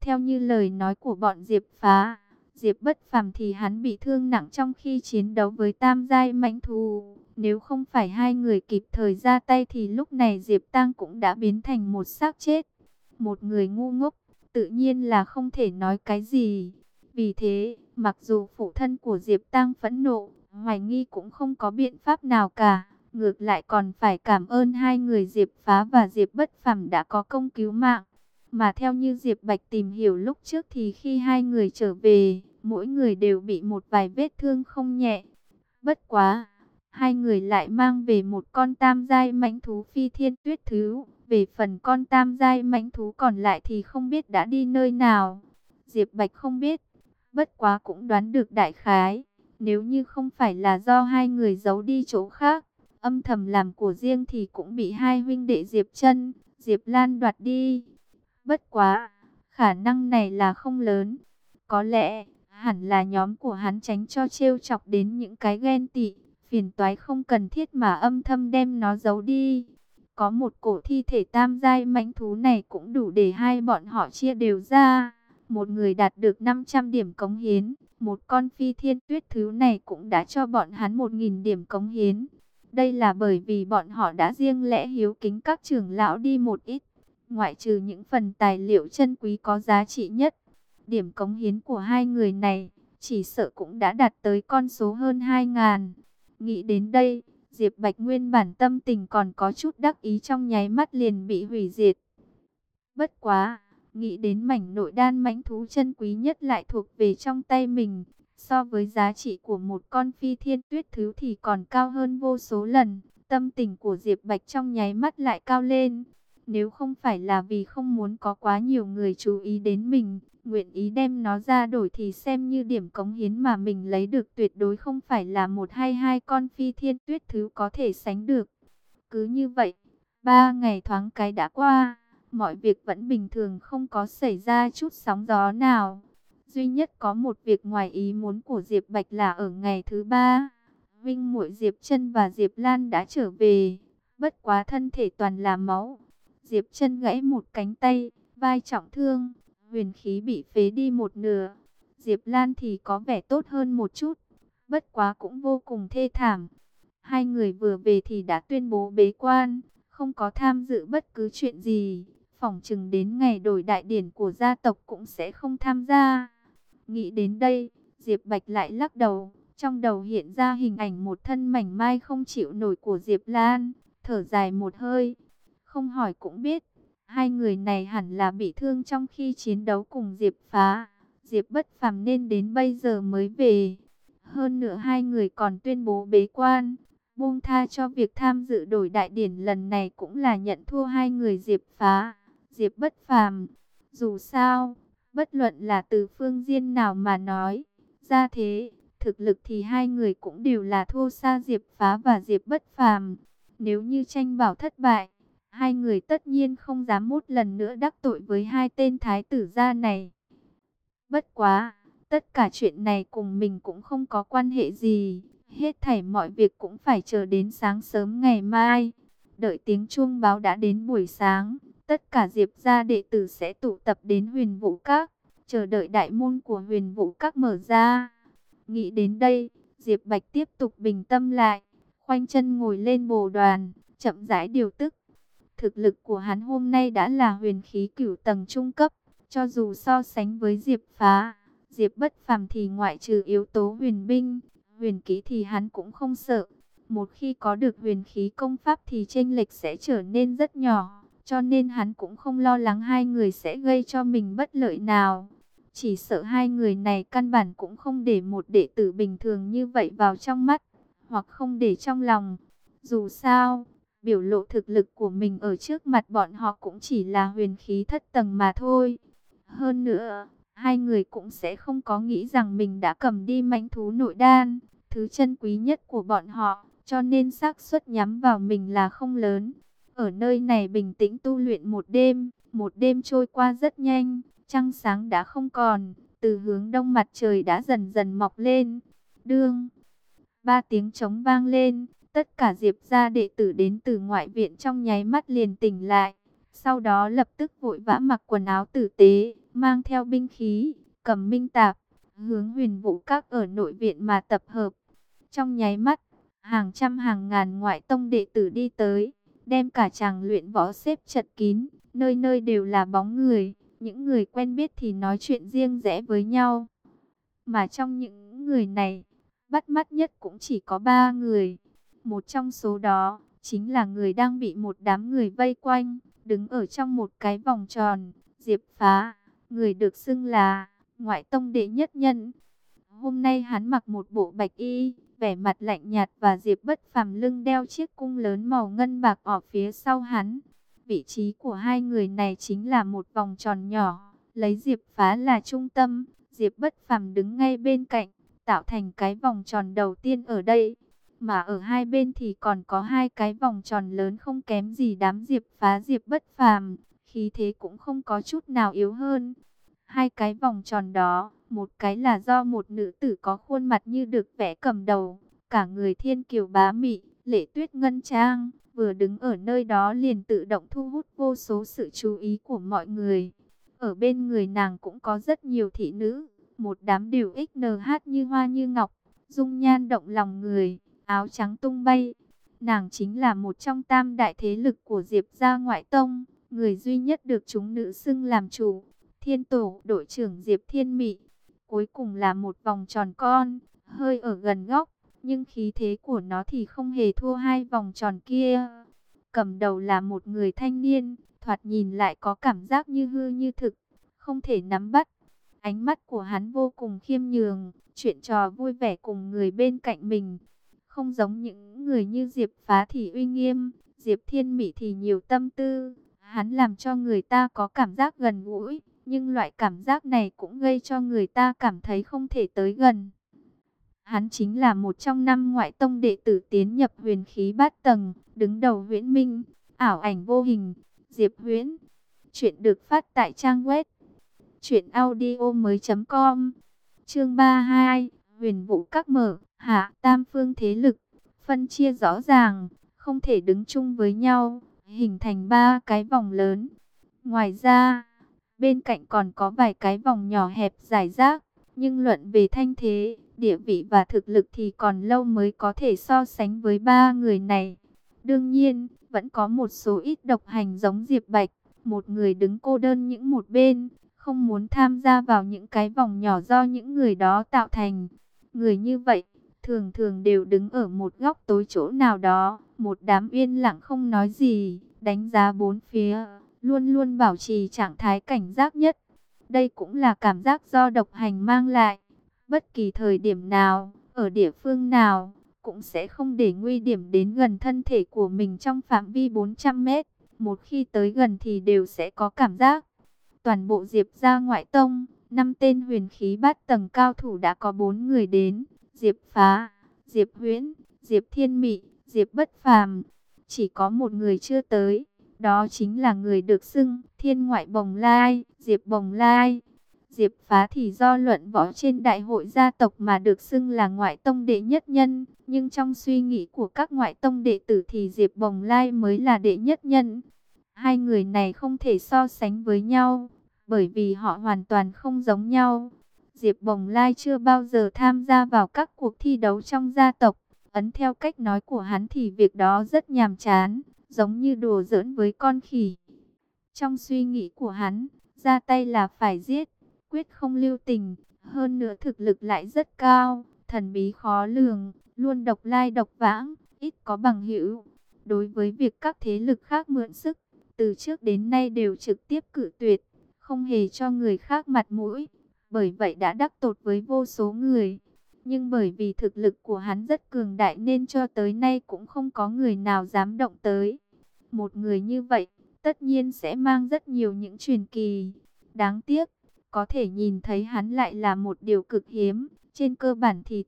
Theo như lời nói của bọn Diệp Phá, Diệp Bất Phàm thì hắn bị thương nặng trong khi chiến đấu với tam giai mãnh thú. Nếu không phải hai người kịp thời ra tay thì lúc này Diệp Tăng cũng đã biến thành một xác chết. Một người ngu ngốc, tự nhiên là không thể nói cái gì. Vì thế, mặc dù phụ thân của Diệp Tăng phẫn nộ, hoài nghi cũng không có biện pháp nào cả. Ngược lại còn phải cảm ơn hai người Diệp Phá và Diệp Bất Phàm đã có công cứu mạng. Mà theo như Diệp Bạch tìm hiểu lúc trước thì khi hai người trở về, mỗi người đều bị một vài vết thương không nhẹ. Bất quá, hai người lại mang về một con tam giai mãnh thú phi thiên tuyết thú. Về phần con tam giai mãnh thú còn lại thì không biết đã đi nơi nào. Diệp Bạch không biết, bất quá cũng đoán được đại khái. Nếu như không phải là do hai người giấu đi chỗ khác, âm thầm làm của riêng thì cũng bị hai huynh đệ Diệp Trân, Diệp Lan đoạt đi. Bất quá, khả năng này là không lớn. Có lẽ, hẳn là nhóm của hắn tránh cho trêu chọc đến những cái ghen tị, phiền toái không cần thiết mà âm thầm đem nó giấu đi. Có một cổ thi thể tam giai mãnh thú này cũng đủ để hai bọn họ chia đều ra. Một người đạt được 500 điểm cống hiến, một con phi thiên tuyết thú này cũng đã cho bọn hắn 1000 điểm cống hiến. Đây là bởi vì bọn họ đã riêng lẽ hiếu kính các trưởng lão đi một ít. Ngoại trừ những phần tài liệu chân quý có giá trị nhất, điểm cống hiến của hai người này chỉ sợ cũng đã đạt tới con số hơn 2000. Nghĩ đến đây, Diệp Bạch nguyên bản tâm tình còn có chút đắc ý trong nháy mắt liền bị hủy diệt. Bất quá, nghĩ đến mảnh nội đan mãnh thú chân quý nhất lại thuộc về trong tay mình, so với giá trị của một con phi thiên tuyết thú thì còn cao hơn vô số lần. Tâm tình của Diệp Bạch trong nháy mắt lại cao lên. Nếu không phải là vì không muốn có quá nhiều người chú ý đến mình, nguyện ý đem nó ra đổi thì xem như điểm cống hiến mà mình lấy được tuyệt đối không phải là một hay hai con phi thiên tuyết thú có thể sánh được. Cứ như vậy, 3 ngày thoáng cái đã qua, mọi việc vẫn bình thường không có xảy ra chút sóng gió nào. Duy nhất có một việc ngoài ý muốn của Diệp Bạch là ở ngày thứ 3, huynh muội Diệp Trân và Diệp Lan đã trở về, bất quá thân thể toàn là máu. Diệp Trân gãy một cánh tay, vai trọng thương, huyền khí bị phế đi một nửa. Diệp Lan thì có vẻ tốt hơn một chút, bất quá cũng vô cùng thê thảm. Hai người vừa về thì đã tuyên bố bế quan, không có tham dự bất cứ chuyện gì. Phỏng chừng đến ngày đổi đại điển của gia tộc cũng sẽ không tham gia. Nghĩ đến đây, Diệp Bạch lại lắc đầu, trong đầu hiện ra hình ảnh một thân mảnh mai không chịu nổi của Diệp Lan, thở dài một hơi. Không hỏi cũng biết, hai người này hẳn là bị thương trong khi chiến đấu cùng Diệp Phá. Diệp Bất Phàm nên đến bây giờ mới về. Hơn nữa hai người còn tuyên bố bế quan, buông tha cho việc tham dự đổi đại điển lần này cũng là nhận thua hai người Diệp Phá, Diệp Bất Phàm. Dù sao, bất luận là từ phương diện nào mà nói, ra thế, thực lực thì hai người cũng đều là thua xa Diệp Phá và Diệp Bất Phàm. Nếu như tranh bảo thất bại, hai người tất nhiên không dám một lần nữa đắc tội với hai tên thái tử gia này. Bất quá, tất cả chuyện này cùng mình cũng không có quan hệ gì. Hết thảy mọi việc cũng phải chờ đến sáng sớm ngày mai. Đợi tiếng chuông báo đã đến buổi sáng, tất cả Diệp gia đệ tử sẽ tụ tập đến Huyền Vũ Các, chờ đợi đại môn của Huyền Vũ Các mở ra. Nghĩ đến đây, Diệp Bạch tiếp tục bình tâm lại, khoanh chân ngồi lên bồ đoàn, chậm rãi điều tức. Thực lực của hắn hôm nay đã là huyền khí cửu tầng trung cấp, cho dù so sánh với Diệp Phá, Diệp Bất Phàm thì ngoại trừ yếu tố huyền binh, huyền khí thì hắn cũng không sợ. Một khi có được huyền khí công pháp thì chênh lệch sẽ trở nên rất nhỏ, cho nên hắn cũng không lo lắng hai người sẽ gây cho mình bất lợi nào. Chỉ sợ hai người này căn bản cũng không để một đệ tử bình thường như vậy vào trong mắt, hoặc không để trong lòng. Dù sao, biểu lộ thực lực của mình ở trước mặt bọn họ cũng chỉ là huyền khí thất tầng mà thôi. Hơn nữa, hai người cũng sẽ không có nghĩ rằng mình đã cầm đi mãnh thú nội đan, thứ chân quý nhất của bọn họ, cho nên xác suất nhắm vào mình là không lớn. Ở nơi này bình tĩnh tu luyện một đêm trôi qua rất nhanh, trăng sáng đã không còn, từ hướng đông mặt trời đã dần dần mọc lên. Đương, 3 tiếng trống vang lên, tất cả Diệp gia đệ tử đến từ ngoại viện trong nháy mắt liền tỉnh lại. Sau đó lập tức vội vã mặc quần áo tử tế, mang theo binh khí, cầm minh tạp, hướng Huyền Vũ Các ở nội viện mà tập hợp. Trong nháy mắt, hàng trăm hàng ngàn ngoại tông đệ tử đi tới, đem cả tràng luyện võ xếp chật kín, nơi nơi đều là bóng người, những người quen biết thì nói chuyện riêng rẽ với nhau. Mà trong những người này, bắt mắt nhất cũng chỉ có 3 người. Một trong số đó, chính là người đang bị một đám người vây quanh, đứng ở trong một cái vòng tròn, Diệp Phá, người được xưng là ngoại tông đệ nhất nhân. Hôm nay hắn mặc một bộ bạch y, vẻ mặt lạnh nhạt và Diệp Bất Phàm lưng đeo chiếc cung lớn màu ngân bạc ở phía sau hắn. Vị trí của hai người này chính là một vòng tròn nhỏ, lấy Diệp Phá là trung tâm, Diệp Bất Phàm đứng ngay bên cạnh, tạo thành cái vòng tròn đầu tiên ở đây. Mà ở hai bên thì còn có hai cái vòng tròn lớn không kém gì đám Diệp Phá Diệp Bất Phàm, khí thế cũng không có chút nào yếu hơn. Hai cái vòng tròn đó, một cái là do một nữ tử có khuôn mặt như được vẽ cầm đầu, cả người thiên kiều bá mị, lệ tuyết ngân trang, vừa đứng ở nơi đó liền tự động thu hút vô số sự chú ý của mọi người. Ở bên người nàng cũng có rất nhiều thị nữ, một đám đều XNH như hoa như ngọc, dung nhan động lòng người, áo trắng tung bay. Nàng chính là một trong tam đại thế lực của Diệp gia ngoại tông, người duy nhất được chúng nữ xưng làm chủ. Thiên tổ đội trưởng Diệp Thiên Mị. Cuối cùng là một vòng tròn con, hơi ở gần góc, nhưng khí thế của nó thì không hề thua hai vòng tròn kia. Cầm đầu là một người thanh niên, thoạt nhìn lại có cảm giác như hư như thực, không thể nắm bắt. Ánh mắt của hắn vô cùng khiêm nhường, chuyện trò vui vẻ cùng người bên cạnh mình. Không giống những người như Diệp Phá thì uy nghiêm, Diệp Thiên Mị thì nhiều tâm tư. Hắn làm cho người ta có cảm giác gần gũi, nhưng loại cảm giác này cũng gây cho người ta cảm thấy không thể tới gần. Hắn chính là một trong 5 ngoại tông đệ tử tiến nhập huyền khí bát tầng, đứng đầu Huyễn Minh, ảo ảnh vô hình, Diệp Huyễn. Chuyện được phát tại trang web truyệnaudiomoi.com. Chương 32, Huyền Vũ Các mở, hạ tam phương thế lực, phân chia rõ ràng, không thể đứng chung với nhau, hình thành 3 cái vòng lớn. Ngoài ra, bên cạnh còn có vài cái vòng nhỏ hẹp rải rác, nhưng luận về thanh thế, địa vị và thực lực thì còn lâu mới có thể so sánh với 3 người này. Đương nhiên, vẫn có một số ít độc hành giống Diệp Bạch, một người đứng cô đơn những một bên, không muốn tham gia vào những cái vòng nhỏ do những người đó tạo thành. Người như vậy, thường thường đều đứng ở một góc tối chỗ nào đó, một đám yên lặng không nói gì, đánh giá bốn phía, luôn luôn bảo trì trạng thái cảnh giác nhất. Đây cũng là cảm giác do độc hành mang lại. Bất kỳ thời điểm nào, ở địa phương nào, cũng sẽ không để nguy hiểm đến gần thân thể của mình trong phạm vi 400 mét. Một khi tới gần thì đều sẽ có cảm giác. Toàn bộ Diệp gia ngoại tông, 5 tên huyền khí bát tầng cao thủ đã có 4 người đến. Diệp Phá, Diệp Huyễn, Diệp Thiên Mị, Diệp Bất Phàm. Chỉ có một người chưa tới. Đó chính là người được xưng Thiên Ngoại Bồng Lai, Diệp Bồng Lai. Diệp Phá thì do luận võ trên đại hội gia tộc mà được xưng là ngoại tông đệ nhất nhân. Nhưng trong suy nghĩ của các ngoại tông đệ tử thì Diệp Bồng Lai mới là đệ nhất nhân. Hai người này không thể so sánh với nhau, bởi vì họ hoàn toàn không giống nhau. Diệp Bồng Lai chưa bao giờ tham gia vào các cuộc thi đấu trong gia tộc. Ấn theo cách nói của hắn thì việc đó rất nhàm chán, giống như đùa giỡn với con khỉ. Trong suy nghĩ của hắn, ra tay là phải giết, quyết không lưu tình. Hơn nữa thực lực lại rất cao, thần bí khó lường, luôn độc lai độc vãng, ít có bằng hữu. Đối với việc các thế lực khác mượn sức, từ trước đến nay đều trực tiếp cự tuyệt, không hề cho người khác mặt mũi. Bởi vậy đã đắc tội với vô số người. Nhưng bởi vì thực lực của hắn rất cường đại nên cho tới nay cũng không có người nào dám động tới. Một người như vậy, tất nhiên sẽ mang rất nhiều những truyền kỳ. Đáng tiếc, có thể nhìn thấy hắn lại là một điều cực hiếm. Trên cơ bản thì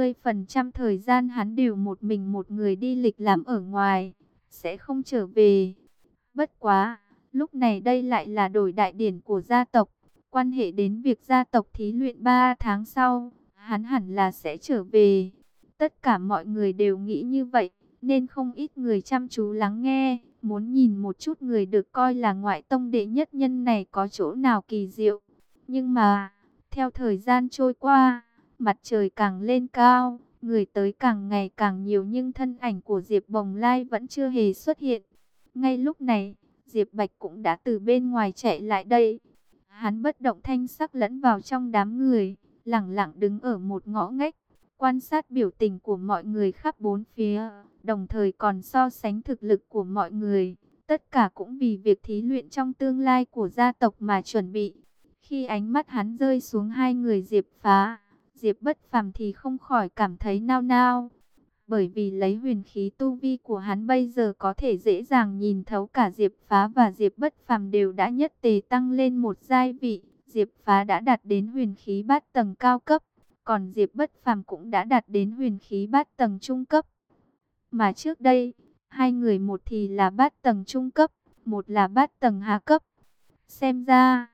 80% thời gian hắn đều một mình một người đi lịch lãm ở ngoài, sẽ không trở về. Bất quá, lúc này đây lại là đổi đại điển của gia tộc. Quan hệ đến việc gia tộc thí luyện 3 tháng sau, hắn hẳn là sẽ trở về. Tất cả mọi người đều nghĩ như vậy, nên không ít người chăm chú lắng nghe, muốn nhìn một chút người được coi là ngoại tông đệ nhất nhân này có chỗ nào kỳ diệu. Nhưng mà, theo thời gian trôi qua, mặt trời càng lên cao, người tới càng ngày càng nhiều nhưng thân ảnh của Diệp Bồng Lai vẫn chưa hề xuất hiện. Ngay lúc này, Diệp Bạch cũng đã từ bên ngoài chạy lại đây. Hắn bất động thanh sắc lẫn vào trong đám người, lẳng lặng đứng ở một ngõ ngách, quan sát biểu tình của mọi người khắp bốn phía, đồng thời còn so sánh thực lực của mọi người. Tất cả cũng vì việc thí luyện trong tương lai của gia tộc mà chuẩn bị. Khi ánh mắt hắn rơi xuống hai người Diệp Phá, Diệp Bất Phàm thì không khỏi cảm thấy nao nao. Bởi vì lấy huyền khí tu vi của hắn bây giờ có thể dễ dàng nhìn thấu cả Diệp Phá và Diệp Bất Phàm đều đã nhất tề tăng lên một giai vị. Diệp Phá đã đạt đến huyền khí bát tầng cao cấp, còn Diệp Bất Phàm cũng đã đạt đến huyền khí bát tầng trung cấp. Mà trước đây, hai người một thì là bát tầng trung cấp, một là bát tầng hạ cấp. Xem ra,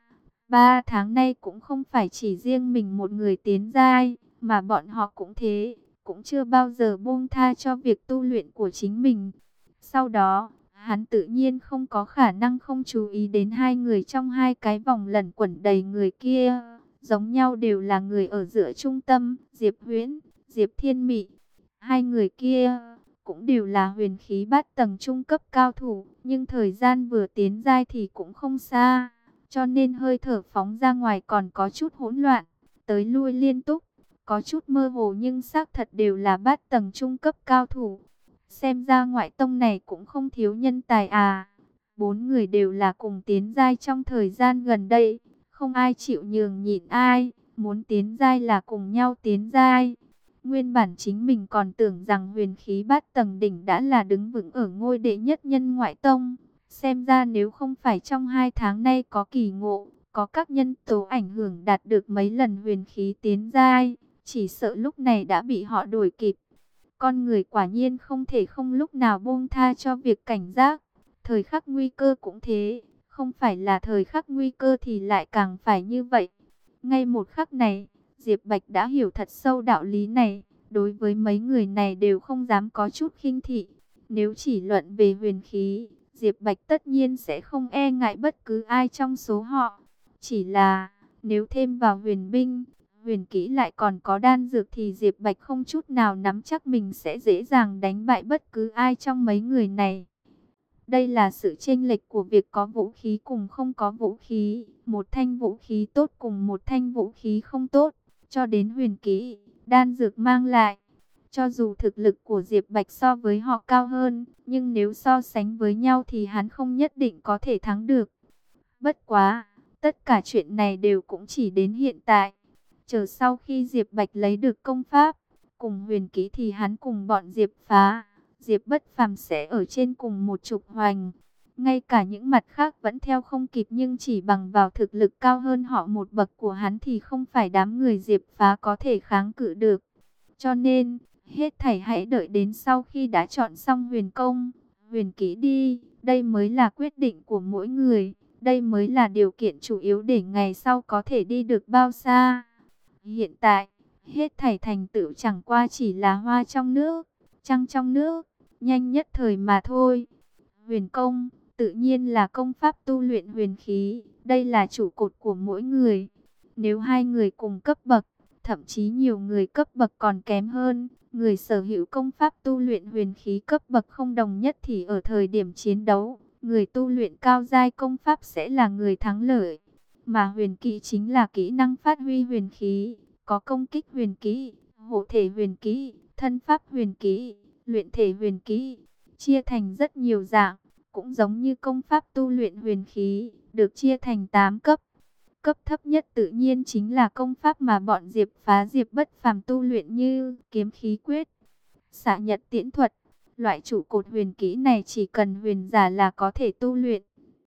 3 tháng nay cũng không phải chỉ riêng mình một người tiến giai, mà bọn họ cũng thế, cũng chưa bao giờ buông tha cho việc tu luyện của chính mình. Sau đó, hắn tự nhiên không có khả năng không chú ý đến hai người trong hai cái vòng lẩn quẩn đầy người kia. Giống nhau đều là người ở giữa trung tâm, Diệp Huyễn, Diệp Thiên Mị. Hai người kia cũng đều là huyền khí bát tầng trung cấp cao thủ, nhưng thời gian vừa tiến giai thì cũng không xa, cho nên hơi thở phóng ra ngoài còn có chút hỗn loạn, tới lui liên tục, có chút mơ hồ nhưng xác thật đều là bát tầng trung cấp cao thủ. Xem ra ngoại tông này cũng không thiếu nhân tài à. Bốn người đều là cùng tiến giai trong thời gian gần đây, không ai chịu nhường nhịn ai, muốn tiến giai là cùng nhau tiến giai. Nguyên bản chính mình còn tưởng rằng huyền khí bát tầng đỉnh đã là đứng vững ở ngôi đệ nhất nhân ngoại tông. Xem ra nếu không phải trong 2 tháng nay có kỳ ngộ, có các nhân tố ảnh hưởng đạt được mấy lần huyền khí tiến giai, chỉ sợ lúc này đã bị họ đuổi kịp. Con người quả nhiên không thể không lúc nào buông tha cho việc cảnh giác. Thời khắc nguy cơ cũng thế, không phải là thời khắc nguy cơ thì lại càng phải như vậy. Ngay một khắc này, Diệp Bạch đã hiểu thật sâu đạo lý này, đối với mấy người này đều không dám có chút khinh thị. Nếu chỉ luận về huyền khí, Diệp Bạch tất nhiên sẽ không e ngại bất cứ ai trong số họ. Chỉ là, nếu thêm vào huyền binh, huyền kỹ lại còn có đan dược thì Diệp Bạch không chút nào nắm chắc mình sẽ dễ dàng đánh bại bất cứ ai trong mấy người này. Đây là sự chênh lệch của việc có vũ khí cùng không có vũ khí, một thanh vũ khí tốt cùng một thanh vũ khí không tốt, cho đến huyền kỹ, đan dược mang lại. Cho dù thực lực của Diệp Bạch so với họ cao hơn, nhưng nếu so sánh với nhau thì hắn không nhất định có thể thắng được. Bất quá, tất cả chuyện này đều cũng chỉ đến hiện tại. Chờ sau khi Diệp Bạch lấy được công pháp, cùng huyền kỹ thì hắn cùng bọn Diệp Phá, Diệp Bất Phàm sẽ ở trên cùng một trục hoành. Ngay cả những mặt khác vẫn theo không kịp nhưng chỉ bằng vào thực lực cao hơn họ một bậc của hắn thì không phải đám người Diệp Phá có thể kháng cự được. Cho nên, hết thảy hãy đợi đến sau khi đã chọn xong huyền công, huyền kỹ đi, đây mới là quyết định của mỗi người, đây mới là điều kiện chủ yếu để ngày sau có thể đi được bao xa. Hiện tại, hết thảy thành tựu chẳng qua chỉ là hoa trong nước, trăng trong nước, nhanh nhất thời mà thôi. Huyền công, tự nhiên là công pháp tu luyện huyền khí, đây là trụ cột của mỗi người. Nếu hai người cùng cấp bậc, thậm chí nhiều người cấp bậc còn kém hơn, người sở hữu công pháp tu luyện huyền khí cấp bậc không đồng nhất thì ở thời điểm chiến đấu, người tu luyện cao giai công pháp sẽ là người thắng lợi. Mà huyền kỹ chính là kỹ năng phát huy huyền khí, có công kích huyền kỹ, hộ thể huyền kỹ, thân pháp huyền kỹ, luyện thể huyền kỹ, chia thành rất nhiều dạng, cũng giống như công pháp tu luyện huyền khí, được chia thành 8 cấp. Cấp thấp nhất tự nhiên chính là công pháp mà bọn Diệp Phá Diệp Bất Phàm tu luyện như kiếm khí quyết, xạ nhật tiễn thuật. Loại trụ cột huyền kỹ này chỉ cần huyền giả là có thể tu luyện.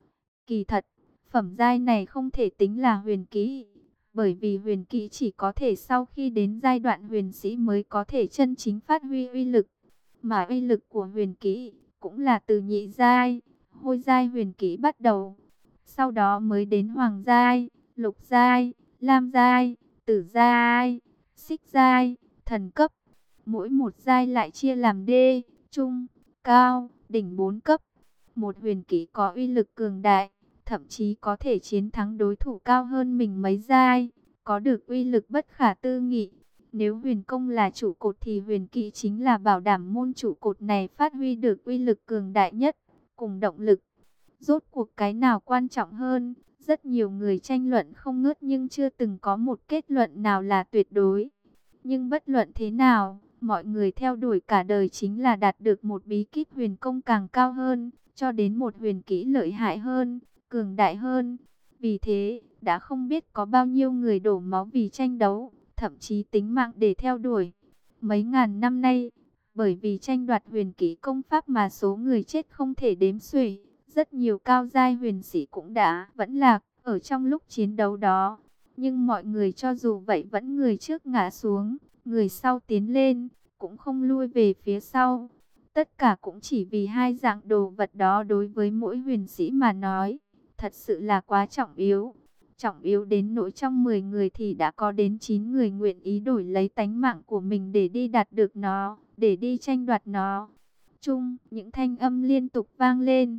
Kỳ thật, phẩm giai này không thể tính là huyền kỹ, bởi vì huyền kỹ chỉ có thể sau khi đến giai đoạn huyền sĩ mới có thể chân chính phát huy uy lực. Mà uy lực của huyền kỹ cũng là từ nhị giai, hôi giai huyền kỹ bắt đầu, sau đó mới đến hoàng giai, lục giai, lam giai, tử giai, xích giai, thần cấp. Mỗi một giai lại chia làm đê, trung, cao, đỉnh 4 cấp. Một huyền kỹ có uy lực cường đại, thậm chí có thể chiến thắng đối thủ cao hơn mình mấy giai, có được uy lực bất khả tư nghị. Nếu huyền công là trụ cột thì huyền kỹ chính là bảo đảm môn trụ cột này phát huy được uy lực cường đại nhất, cùng động lực. Rốt cuộc cái nào quan trọng hơn? Rất nhiều người tranh luận không ngớt nhưng chưa từng có một kết luận nào là tuyệt đối. Nhưng bất luận thế nào, mọi người theo đuổi cả đời chính là đạt được một bí kíp huyền công càng cao hơn, cho đến một huyền kỹ lợi hại hơn, cường đại hơn. Vì thế, đã không biết có bao nhiêu người đổ máu vì tranh đấu, thậm chí tính mạng để theo đuổi. Mấy ngàn năm nay, bởi vì tranh đoạt huyền kỹ công pháp mà số người chết không thể đếm xuể, rất nhiều cao giai huyền sĩ cũng đã vẫn lạc ở trong lúc chiến đấu đó. Nhưng mọi người cho dù vậy vẫn người trước ngã xuống, người sau tiến lên, cũng không lui về phía sau. Tất cả cũng chỉ vì hai dạng đồ vật đó đối với mỗi huyền sĩ mà nói, thật sự là quá trọng yếu. Trọng yếu đến nỗi trong 10 người thì đã có đến 9 người nguyện ý đổi lấy tánh mạng của mình để đi đạt được nó, để đi tranh đoạt nó. Chung, những thanh âm liên tục vang lên.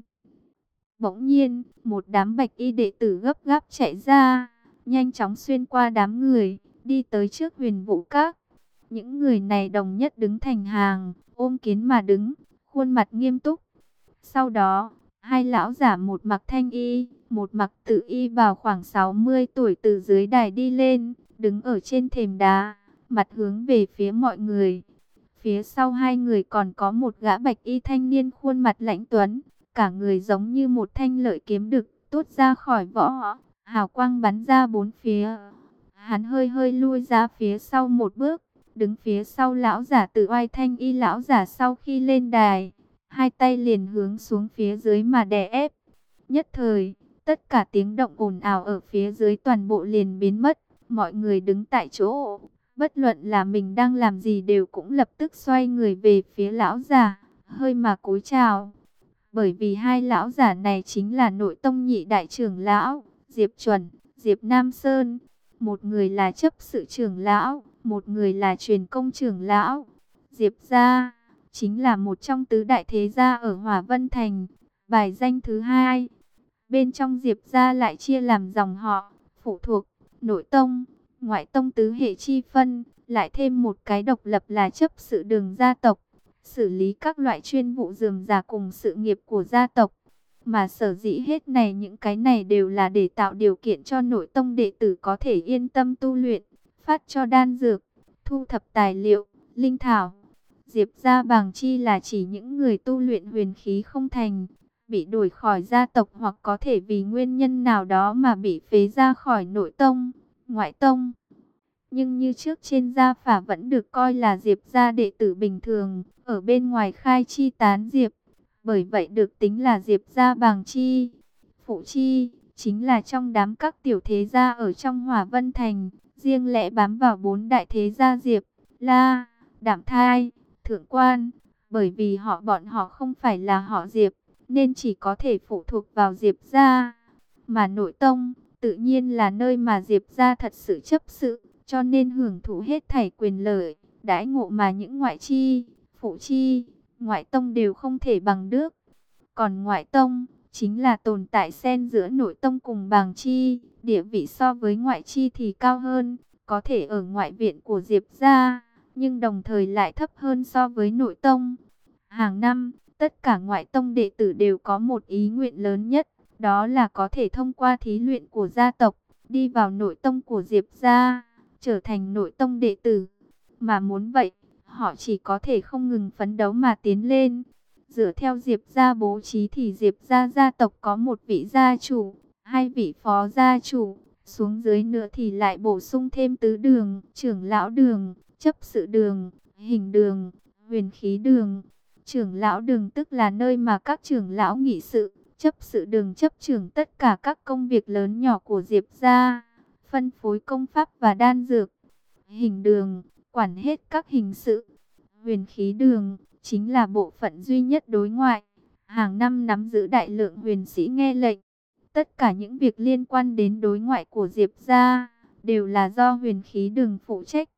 Bỗng nhiên, một đám bạch y đệ tử gấp gáp chạy ra, nhanh chóng xuyên qua đám người, đi tới trước Huyền Vũ Các. Những người này đồng nhất đứng thành hàng, ôm kiến mà đứng, khuôn mặt nghiêm túc. Sau đó, hai lão giả một mặc thanh y, một mặc tự y vào khoảng 60 tuổi từ dưới đài đi lên, đứng ở trên thềm đá, mặt hướng về phía mọi người. Phía sau hai người còn có một gã bạch y thanh niên khuôn mặt lãnh tuấn, cả người giống như một thanh lợi kiếm đực tuốt ra khỏi vỏ, hào quang bắn ra bốn phía. Hắn hơi hơi lui ra phía sau một bước, đứng phía sau lão giả tự oai thanh y. Lão giả sau khi lên đài, hai tay liền hướng xuống phía dưới mà đè ép. Nhất thời, tất cả tiếng động ồn ào ở phía dưới toàn bộ liền biến mất, mọi người đứng tại chỗ. Bất luận là mình đang làm gì đều cũng lập tức xoay người về phía lão giả, hơi mà cúi chào. Bởi vì hai lão giả này chính là nội tông nhị đại trưởng lão, Diệp Chuẩn, Diệp Nam Sơn. Một người là chấp sự trưởng lão, một người là truyền công trưởng lão. Diệp gia chính là một trong tứ đại thế gia ở Hỏa Vân Thành, bài danh thứ hai. Bên trong Diệp gia lại chia làm dòng họ, phụ thuộc, nội tông, ngoại tông tứ hệ chi phân, lại thêm một cái độc lập là chấp sự đường gia tộc, xử lý các loại chuyên vụ rườm rà cùng sự nghiệp của gia tộc. Mà sở dĩ hết này những cái này đều là để tạo điều kiện cho nội tông đệ tử có thể yên tâm tu luyện, phát cho đan dược, thu thập tài liệu, linh thảo. Diệp gia bàng chi là chỉ những người tu luyện huyền khí không thành, bị đuổi khỏi gia tộc hoặc có thể vì nguyên nhân nào đó mà bị phế ra khỏi nội tông, ngoại tông. Nhưng như trước trên gia phả vẫn được coi là Diệp gia đệ tử bình thường, ở bên ngoài khai chi tán diệp. Bởi vậy được tính là Diệp gia bàng chi. Phụ chi, chính là trong đám các tiểu thế gia ở trong Hỏa Vân Thành, riêng lẻ bám vào bốn đại thế gia Diệp, La, Đạm Thai, Thượng Quan. Bởi vì bọn họ không phải là họ Diệp, nên chỉ có thể phụ thuộc vào Diệp gia. Mà nội tông, tự nhiên là nơi mà Diệp gia thật sự chấp sự, cho nên hưởng thụ hết thảy quyền lợi, đãi ngộ mà những ngoại chi, phụ chi, ngoại tông đều không thể bằng được. Còn ngoại tông, chính là tồn tại xen giữa nội tông cùng bàng chi, địa vị so với ngoại chi thì cao hơn, có thể ở ngoại viện của Diệp gia, nhưng đồng thời lại thấp hơn so với nội tông. Hàng năm, tất cả ngoại tông đệ tử đều có một ý nguyện lớn nhất, đó là có thể thông qua thí luyện của gia tộc, đi vào nội tông của Diệp gia, trở thành nội tông đệ tử. Mà muốn vậy, họ chỉ có thể không ngừng phấn đấu mà tiến lên. Dựa theo Diệp gia bố trí thì Diệp gia gia tộc có một vị gia chủ, hai vị phó gia chủ, xuống dưới nữa thì lại bổ sung thêm tứ đường, trưởng lão đường, chấp sự đường, hình đường, huyền khí đường. Trưởng lão đường tức là nơi mà các trưởng lão nghị sự, chấp sự đường chấp trưởng tất cả các công việc lớn nhỏ của Diệp gia, phân phối công pháp và đan dược. Hình đường, quản hết các hình sự. Huyền khí đường, chính là bộ phận duy nhất đối ngoại, hàng năm nắm giữ đại lượng huyền sĩ nghe lệnh. Tất cả những việc liên quan đến đối ngoại của Diệp gia, đều là do huyền khí đường phụ trách.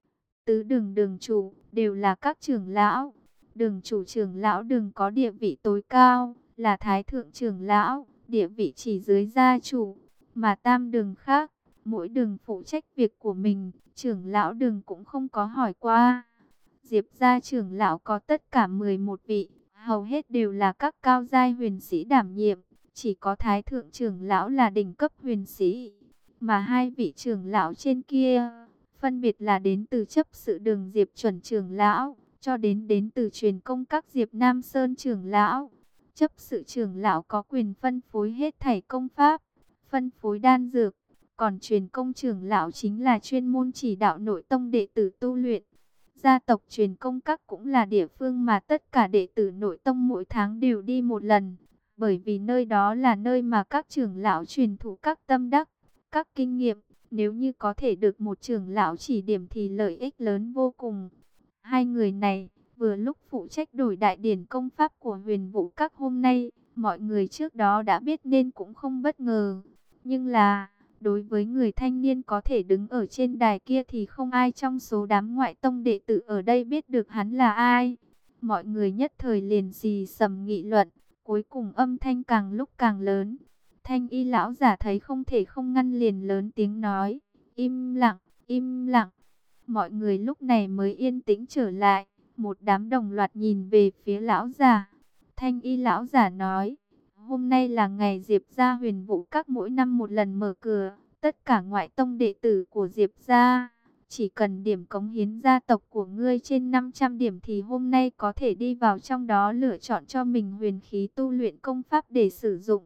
Tứ đường đường chủ, đều là các trưởng lão. Đường chủ trưởng lão đường có địa vị tối cao, là thái thượng trưởng lão, địa vị chỉ dưới gia chủ, mà tam đường khác, mỗi đường phụ trách việc của mình, trưởng lão đường cũng không có hỏi qua. Diệp gia trưởng lão có tất cả 11 vị, hầu hết đều là các cao giai huyền sĩ đảm nhiệm, chỉ có thái thượng trưởng lão là đỉnh cấp huyền sĩ, mà hai vị trưởng lão trên kia, phân biệt là đến từ chấp sự đường Diệp chuẩn trưởng lão, cho đến từ truyền công các Diệp Nam Sơn trưởng lão. Chấp sự trưởng lão có quyền phân phối hết thảy công pháp, phân phối đan dược, còn truyền công trưởng lão chính là chuyên môn chỉ đạo nội tông đệ tử tu luyện. Gia tộc truyền công các cũng là địa phương mà tất cả đệ tử nội tông mỗi tháng đều đi một lần, bởi vì nơi đó là nơi mà các trưởng lão truyền thụ các tâm đắc, các kinh nghiệm. Nếu như có thể được một trưởng lão chỉ điểm thì lợi ích lớn vô cùng. Hai người này vừa lúc phụ trách đổi đại điển công pháp của Huyền Vũ Các hôm nay, mọi người trước đó đã biết nên cũng không bất ngờ. Nhưng là, đối với người thanh niên có thể đứng ở trên đài kia thì không ai trong số đám ngoại tông đệ tử ở đây biết được hắn là ai. Mọi người nhất thời liền xì xầm nghị luận, cuối cùng âm thanh càng lúc càng lớn. Thanh y lão giả thấy không thể không ngăn liền lớn tiếng nói, im lặng, im lặng. Mọi người lúc này mới yên tĩnh trở lại, một đám đồng loạt nhìn về phía lão giả. Thanh y lão giả nói, hôm nay là ngày Diệp gia Huyền Vũ Các mỗi năm một lần mở cửa, tất cả ngoại tông đệ tử của Diệp gia, chỉ cần điểm cống hiến gia tộc của ngươi trên 500 điểm thì hôm nay có thể đi vào trong đó lựa chọn cho mình huyền khí tu luyện công pháp để sử dụng.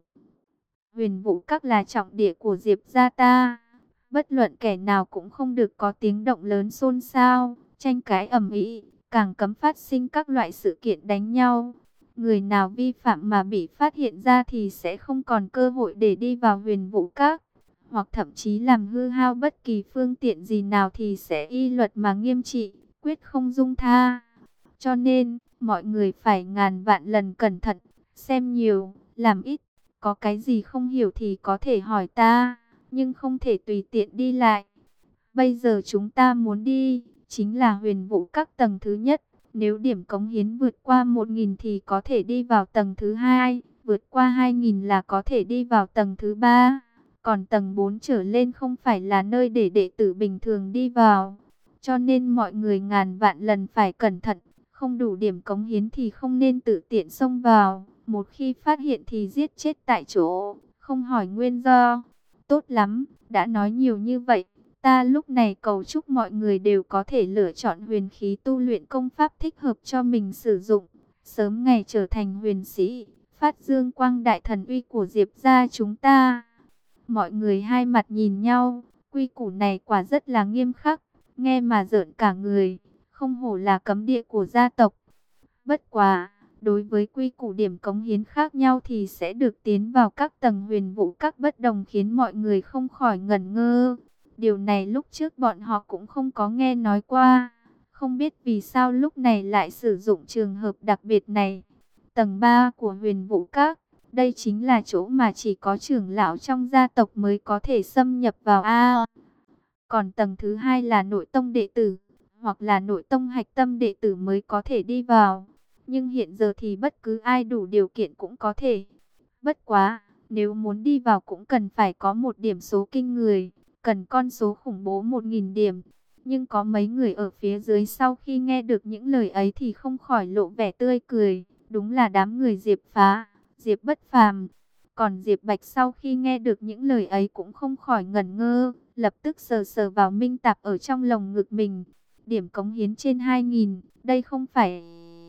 Huyền Vũ Các là trọng địa của Diệp gia ta, bất luận kẻ nào cũng không được có tiếng động lớn xôn xao, tranh cãi ầm ĩ, càng cấm phát sinh các loại sự kiện đánh nhau. Người nào vi phạm mà bị phát hiện ra thì sẽ không còn cơ hội để đi vào Huyền Vũ Các, hoặc thậm chí làm hư hao bất kỳ phương tiện gì nào thì sẽ y luật mà nghiêm trị, quyết không dung tha. Cho nên, mọi người phải ngàn vạn lần cẩn thận, xem nhiều, làm ít, có cái gì không hiểu thì có thể hỏi ta, nhưng không thể tùy tiện đi lại. Bây giờ chúng ta muốn đi, chính là Huyền Vũ Các tầng thứ nhất. Nếu điểm cống hiến vượt qua 1.000 thì có thể đi vào tầng thứ 2, vượt qua 2.000 là có thể đi vào tầng thứ 3. Còn tầng 4 trở lên không phải là nơi để đệ tử bình thường đi vào. Cho nên mọi người ngàn vạn lần phải cẩn thận, không đủ điểm cống hiến thì không nên tự tiện xông vào. Một khi phát hiện thì giết chết tại chỗ, không hỏi nguyên do. Tốt lắm, đã nói nhiều như vậy. Ta lúc này cầu chúc mọi người đều có thể lựa chọn huyền khí tu luyện công pháp thích hợp cho mình sử dụng, sớm ngày trở thành huyền sĩ, phát dương quang đại thần uy của Diệp gia chúng ta. Mọi người hai mặt nhìn nhau, quy củ này quả rất là nghiêm khắc, nghe mà rợn cả người, không hổ là cấm địa của gia tộc. Bất quá, đối với quy củ điểm cống hiến khác nhau thì sẽ được tiến vào các tầng Huyền Vũ Các bất đồng, khiến mọi người không khỏi ngẩn ngơ. Điều này lúc trước bọn họ cũng không có nghe nói qua, không biết vì sao lúc này lại sử dụng trường hợp đặc biệt này. Tầng 3 của Huyền Vũ Các, đây chính là chỗ mà chỉ có trưởng lão trong gia tộc mới có thể xâm nhập vào a. Còn tầng thứ 2 là nội tông đệ tử, hoặc là nội tông hạch tâm đệ tử mới có thể đi vào. Nhưng hiện giờ thì bất cứ ai đủ điều kiện cũng có thể. Bất quá, nếu muốn đi vào cũng cần phải có một điểm số kinh người, cần con số khủng bố 1.000 điểm. Nhưng có mấy người ở phía dưới sau khi nghe được những lời ấy thì không khỏi lộ vẻ tươi cười. Đúng là đám người Diệp Phá, Diệp Bất Phàm. Còn Diệp Bạch sau khi nghe được những lời ấy cũng không khỏi ngẩn ngơ, lập tức sờ sờ vào minh tạp ở trong lồng ngực mình. Điểm cống hiến trên 2.000, đây không phải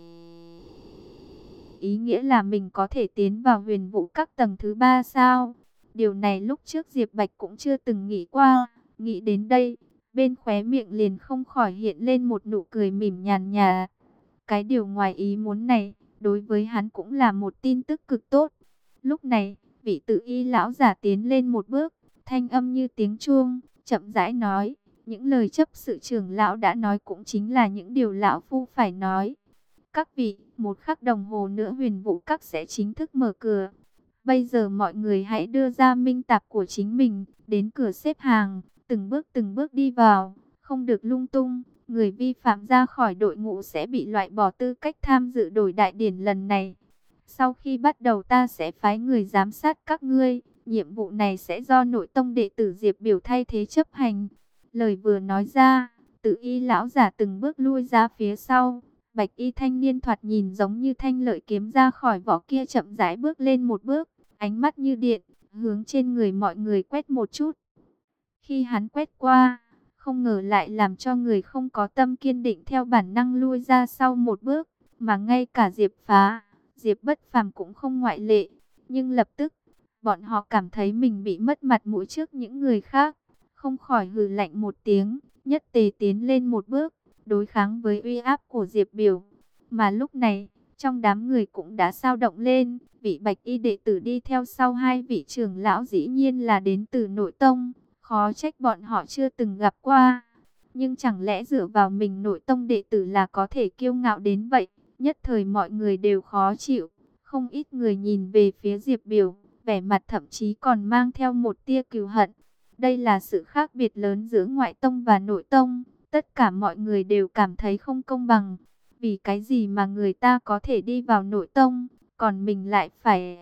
ý nghĩa là mình có thể tiến vào Huyền Vũ Các tầng thứ 3 sao? Điều này lúc trước Diệp Bạch cũng chưa từng nghĩ qua. Nghĩ đến đây, bên khóe miệng liền không khỏi hiện lên một nụ cười mỉm nhàn nhạt. Cái điều ngoài ý muốn này, đối với hắn cũng là một tin tức cực tốt. Lúc này, vị tự y lão giả tiến lên một bước, thanh âm như tiếng chuông, chậm rãi nói. Những lời chấp sự trưởng lão đã nói cũng chính là những điều lão phu phải nói. Các vị, một khắc đồng hồ nữa Huyền Vũ Các sẽ chính thức mở cửa. Bây giờ mọi người hãy đưa ra minh tạp của chính mình, đến cửa xếp hàng, từng bước đi vào, không được lung tung. Người vi phạm ra khỏi đội ngũ sẽ bị loại bỏ tư cách tham dự đổi đại điển lần này. Sau khi bắt đầu ta sẽ phái người giám sát các ngươi. Nhiệm vụ này sẽ do nội tông đệ tử Diệp Biểu thay thế chấp hành. Lời vừa nói ra, Tử Y lão giả từng bước lui ra phía sau. Bạch y thanh niên thoạt nhìn giống như thanh lợi kiếm ra khỏi vỏ kia chậm rãi bước lên một bước, ánh mắt như điện, hướng trên người mọi người quét một chút. Khi hắn quét qua, không ngờ lại làm cho người không có tâm kiên định theo bản năng lui ra sau một bước, mà ngay cả Diệp Phá, Diệp Bất Phàm cũng không ngoại lệ. Nhưng lập tức, bọn họ cảm thấy mình bị mất mặt mũi trước những người khác, không khỏi hừ lạnh một tiếng, nhất tề tiến lên một bước, đối kháng với uy áp của Diệp Biểu. Mà lúc này, trong đám người cũng đã sao động lên, vị bạch y đệ tử đi theo sau hai vị trưởng lão dĩ nhiên là đến từ nội tông, khó trách bọn họ chưa từng gặp qua. Nhưng chẳng lẽ dựa vào mình nội tông đệ tử là có thể kiêu ngạo đến vậy? Nhất thời mọi người đều khó chịu, không ít người nhìn về phía Diệp Biểu, vẻ mặt thậm chí còn mang theo một tia cừu hận. Đây là sự khác biệt lớn giữa ngoại tông và nội tông. Tất cả mọi người đều cảm thấy không công bằng. Vì cái gì mà người ta có thể đi vào nội tông, còn mình lại phải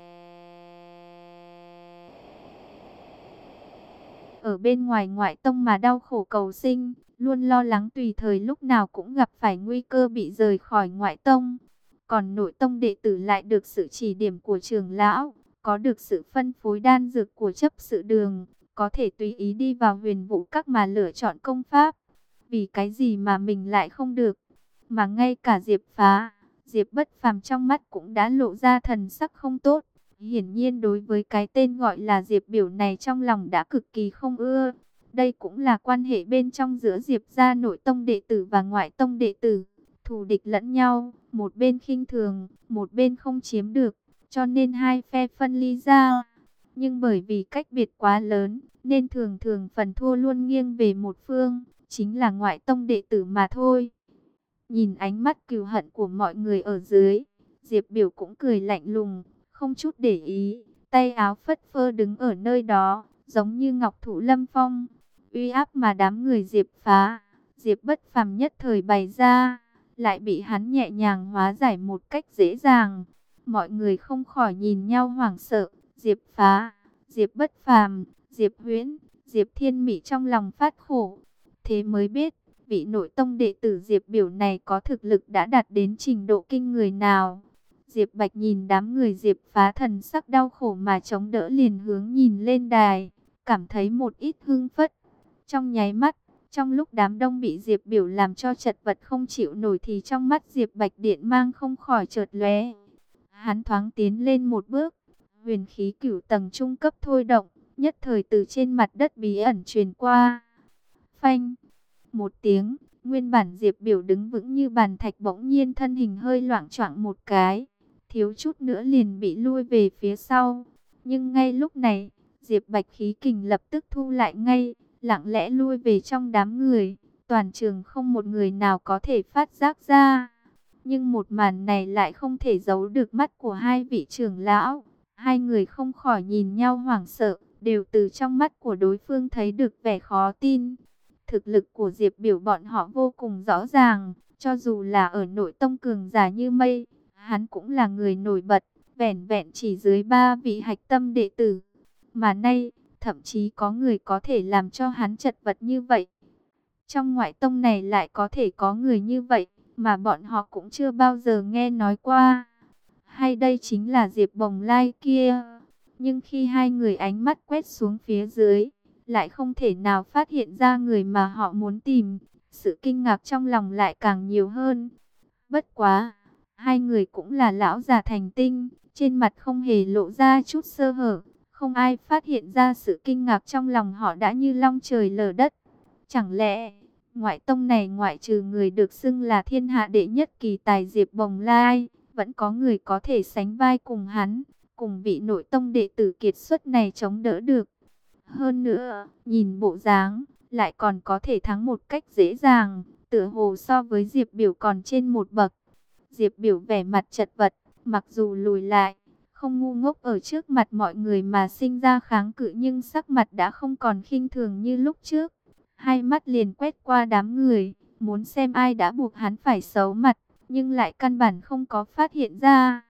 ở bên ngoài ngoại tông mà đau khổ cầu sinh, luôn lo lắng tùy thời lúc nào cũng gặp phải nguy cơ bị rời khỏi ngoại tông. Còn nội tông đệ tử lại được sự chỉ điểm của trưởng lão, có được sự phân phối đan dược của chấp sự đường, có thể tùy ý đi vào huyền vũ các mà lựa chọn công pháp. Vì cái gì mà mình lại không được? Mà ngay cả Diệp Phá, Diệp Bất Phàm trong mắt cũng đã lộ ra thần sắc không tốt. Hiển nhiên đối với cái tên gọi là Diệp Biểu này trong lòng đã cực kỳ không ưa. Đây cũng là quan hệ bên trong giữa Diệp gia nội tông đệ tử và ngoại tông đệ tử. Thù địch lẫn nhau, một bên khinh thường, một bên không chiếm được, cho nên hai phe phân ly ra. Nhưng bởi vì cách biệt quá lớn, nên thường thường phần thua luôn nghiêng về một phương, chính là ngoại tông đệ tử mà thôi. Nhìn ánh mắt cừu hận của mọi người ở dưới, Diệp Biểu cũng cười lạnh lùng, không chút để ý, tay áo phất phơ đứng ở nơi đó, giống như ngọc thụ lâm phong. Uy áp mà đám người Diệp Phá, Diệp Bất Phàm nhất thời bày ra, lại bị hắn nhẹ nhàng hóa giải một cách dễ dàng. Mọi người không khỏi nhìn nhau hoảng sợ. Diệp Phá, Diệp Bất Phàm, Diệp Huyễn, Diệp Thiên Mị trong lòng phát khổ. Thế mới biết, vị nội tông đệ tử Diệp Biểu này có thực lực đã đạt đến trình độ kinh người nào. Diệp Bạch nhìn đám người Diệp Phá thần sắc đau khổ mà chống đỡ, liền hướng nhìn lên đài, cảm thấy một ít hưng phất. Trong nháy mắt, trong lúc đám đông bị Diệp Biểu làm cho chật vật không chịu nổi thì trong mắt Diệp Bạch điện mang không khỏi chợt lóe. Hắn thoáng tiến lên một bước, huyền khí cửu tầng trung cấp thôi động, nhất thời từ trên mặt đất bí ẩn truyền qua. Phanh! Một tiếng, nguyên bản Diệp Biểu đứng vững như bàn thạch bỗng nhiên thân hình hơi loạng choạng một cái, thiếu chút nữa liền bị lui về phía sau. Nhưng ngay lúc này, Diệp Bạch khí kình lập tức thu lại ngay, lặng lẽ lui về trong đám người. Toàn trường không một người nào có thể phát giác ra. Nhưng một màn này lại không thể giấu được mắt của hai vị trưởng lão. Hai người không khỏi nhìn nhau hoảng sợ, đều từ trong mắt của đối phương thấy được vẻ khó tin. Thực lực của Diệp Biểu bọn họ vô cùng rõ ràng, cho dù là ở nội tông cường giả như mây, hắn cũng là người nổi bật, vẻn vẹn chỉ dưới 3 vị hạch tâm đệ tử. Mà nay, thậm chí có người có thể làm cho hắn chật vật như vậy. Trong ngoại tông này lại có thể có người như vậy, mà bọn họ cũng chưa bao giờ nghe nói qua. Hay đây chính là Diệp Bồng Lai kia? Nhưng khi hai người ánh mắt quét xuống phía dưới, lại không thể nào phát hiện ra người mà họ muốn tìm. Sự kinh ngạc trong lòng lại càng nhiều hơn. Bất quá, hai người cũng là lão già thành tinh, trên mặt không hề lộ ra chút sơ hở. Không ai phát hiện ra sự kinh ngạc trong lòng họ đã như long trời lở đất. Chẳng lẽ, ngoại tông này ngoại trừ người được xưng là thiên hạ đệ nhất kỳ tài Diệp Bồng Lai, vẫn có người có thể sánh vai cùng hắn, cùng vị nội tông đệ tử kiệt xuất này chống đỡ được. Hơn nữa, nhìn bộ dáng, lại còn có thể thắng một cách dễ dàng, tựa hồ so với Diệp Biểu còn trên một bậc. Diệp Biểu vẻ mặt chật vật, mặc dù lùi lại, không ngu ngốc ở trước mặt mọi người mà sinh ra kháng cự, nhưng sắc mặt đã không còn khinh thường như lúc trước. Hai mắt liền quét qua đám người, muốn xem ai đã buộc hắn phải xấu mặt, nhưng lại căn bản không có phát hiện ra.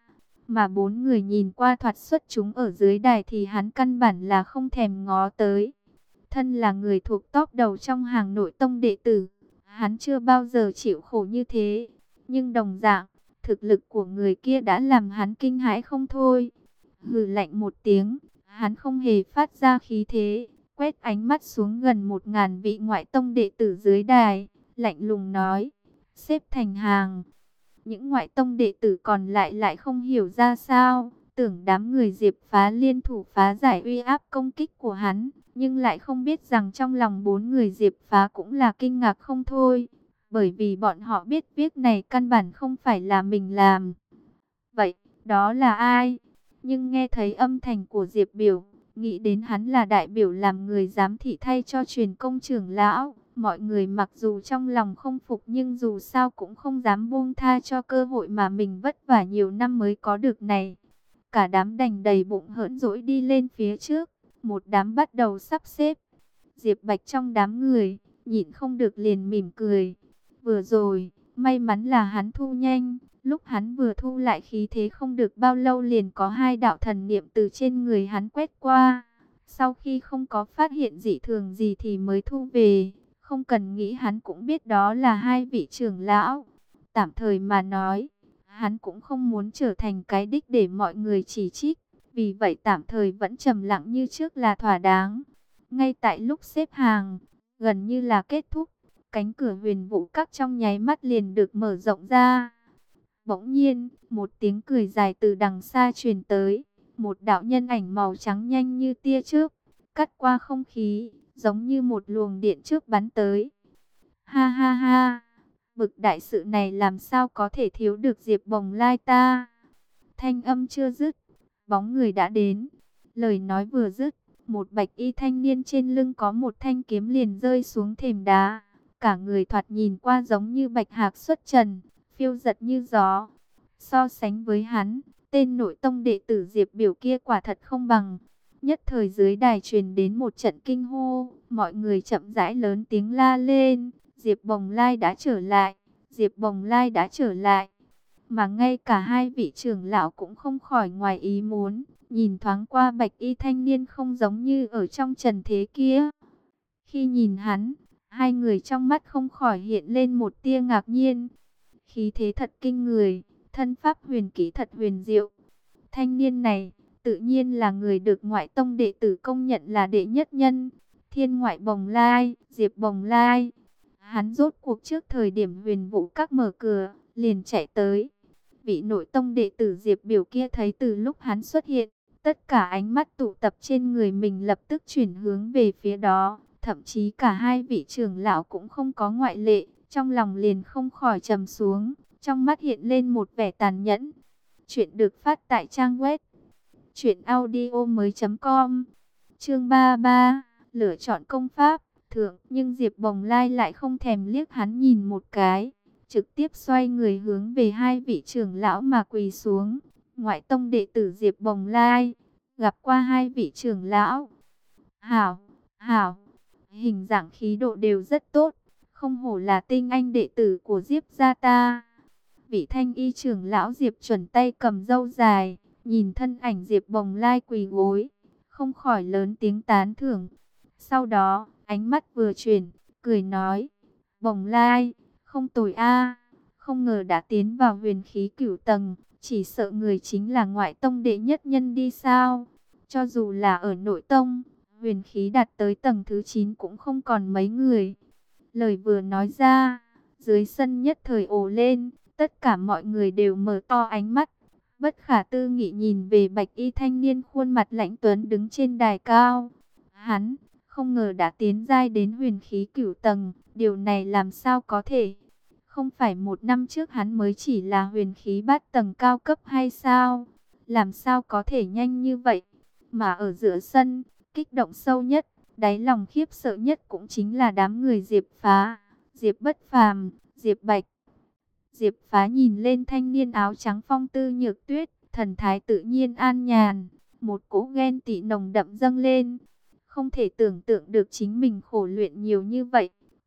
Mà bốn người nhìn qua thoạt xuất chúng ở dưới đài thì hắn căn bản là không thèm ngó tới. Thân là người thuộc top đầu trong hàng nội tông đệ tử, hắn chưa bao giờ chịu khổ như thế. Nhưng đồng dạng, thực lực của người kia đã làm hắn kinh hãi không thôi. Hừ lạnh một tiếng, hắn không hề phát ra khí thế, quét ánh mắt xuống gần 1000 vị ngoại tông đệ tử dưới đài, lạnh lùng nói, xếp thành hàng. Những ngoại tông đệ tử còn lại không hiểu ra sao, tưởng đám người Diệp Phá liên thủ phá giải uy áp công kích của hắn, nhưng lại không biết rằng trong lòng bốn người Diệp Phá cũng là kinh ngạc không thôi, bởi vì bọn họ biết việc này căn bản không phải là mình làm. Vậy, đó là ai? Nhưng nghe thấy âm thanh của Diệp Biểu, nghĩ đến hắn là đại biểu làm người giám thị thay cho truyền công trưởng lão. Mọi người mặc dù trong lòng không phục nhưng dù sao cũng không dám buông tha cho cơ hội mà mình vất vả nhiều năm mới có được này. Cả đám đành đầy bụng hớn dỗi đi lên phía trước, một đám bắt đầu sắp xếp. Diệp Bạch trong đám người, nhịn không được liền mỉm cười. Vừa rồi, may mắn là hắn thu nhanh, lúc hắn vừa thu lại khí thế không được bao lâu liền có hai đạo thần niệm từ trên người hắn quét qua. Sau khi không có phát hiện dị thường gì thì mới thu về. Không cần nghĩ hắn cũng biết đó là hai vị trưởng lão. Tạm thời mà nói, hắn cũng không muốn trở thành cái đích để mọi người chỉ trích. Vì vậy tạm thời vẫn trầm lặng như trước là thỏa đáng. Ngay tại lúc xếp hàng, gần như là kết thúc, cánh cửa huyền vũ các trong nháy mắt liền được mở rộng ra. Bỗng nhiên, một tiếng cười dài từ đằng xa truyền tới. Một đạo nhân ảnh màu trắng nhanh như tia chớp, cắt qua không khí, giống như một luồng điện trước bắn tới. Ha ha ha, bực đại sự này làm sao có thể thiếu được Diệp Bồng Lai ta. Thanh âm chưa dứt, bóng người đã đến. Lời nói vừa dứt, một bạch y thanh niên trên lưng có một thanh kiếm liền rơi xuống thềm đá. Cả người thoạt nhìn qua giống như bạch hạc xuất trần, phiêu giật như gió. So sánh với hắn, tên nội tông đệ tử Diệp Biểu kia quả thật không bằng. Nhất thời dưới đài truyền đến một trận kinh hô, mọi người chậm rãi lớn tiếng la lên, Diệp Bồng Lai đã trở lại, Diệp Bồng Lai đã trở lại. Mà ngay cả hai vị trưởng lão cũng không khỏi ngoài ý muốn, nhìn thoáng qua bạch y thanh niên không giống như ở trong trần thế kia. Khi nhìn hắn, hai người trong mắt không khỏi hiện lên một tia ngạc nhiên. Khí thế thật kinh người, thân pháp huyền kỹ thật huyền diệu. Thanh niên này, tự nhiên là người được ngoại tông đệ tử công nhận là đệ nhất nhân, Thiên Ngoại Bồng Lai, Diệp Bồng Lai. Hắn rốt cuộc trước thời điểm huyền vũ các mở cửa, liền chạy tới. Vị nội tông đệ tử Diệp Biểu kia thấy từ lúc hắn xuất hiện, tất cả ánh mắt tụ tập trên người mình lập tức chuyển hướng về phía đó. Thậm chí cả hai vị trưởng lão cũng không có ngoại lệ, trong lòng liền không khỏi trầm xuống, trong mắt hiện lên một vẻ tàn nhẫn. Chuyện được phát tại trang web truyệnaudiomoi.com. Chương 33, lựa chọn công pháp thượng, nhưng Diệp Bồng Lai lại không thèm liếc hắn nhìn một cái, trực tiếp xoay người hướng về hai vị trưởng lão mà quỳ xuống. Ngoại tông đệ tử Diệp Bồng Lai gặp qua hai vị trưởng lão. Hảo, hảo, hình dạng khí độ đều rất tốt, không hổ là tinh anh đệ tử của Diệp gia ta. Vị thanh y trưởng lão Diệp Chuẩn tay cầm râu dài, nhìn thân ảnh Diệp Bồng Lai quỳ gối, không khỏi lớn tiếng tán thưởng. Sau đó, ánh mắt vừa chuyển, cười nói, Bồng Lai, không tồi a, không ngờ đã tiến vào huyền khí cửu tầng, chỉ sợ người chính là ngoại tông đệ nhất nhân đi sao. Cho dù là ở nội tông, huyền khí đạt tới tầng thứ 9 cũng không còn mấy người. Lời vừa nói ra, dưới sân nhất thời ồ lên, tất cả mọi người đều mở to ánh mắt, bất khả tư nghị nhìn về bạch y thanh niên khuôn mặt lãnh tuấn đứng trên đài cao. Hắn, không ngờ đã tiến giai đến huyền khí cửu tầng, điều này làm sao có thể? Không phải một năm trước hắn mới chỉ là huyền khí bát tầng cao cấp hay sao? Làm sao có thể nhanh như vậy? Mà ở giữa sân, kích động sâu nhất, đáy lòng khiếp sợ nhất cũng chính là đám người Diệp Phá, Diệp Bất Phàm, Diệp Bạch. Diệp Phá nhìn lên thanh niên áo trắng phong tư nhược tuyết, thần thái tự nhiên an nhàn, một cỗ ghen tị nồng đậm dâng lên. Không thể tưởng tượng được chính mình khổ luyện nhiều như vậy,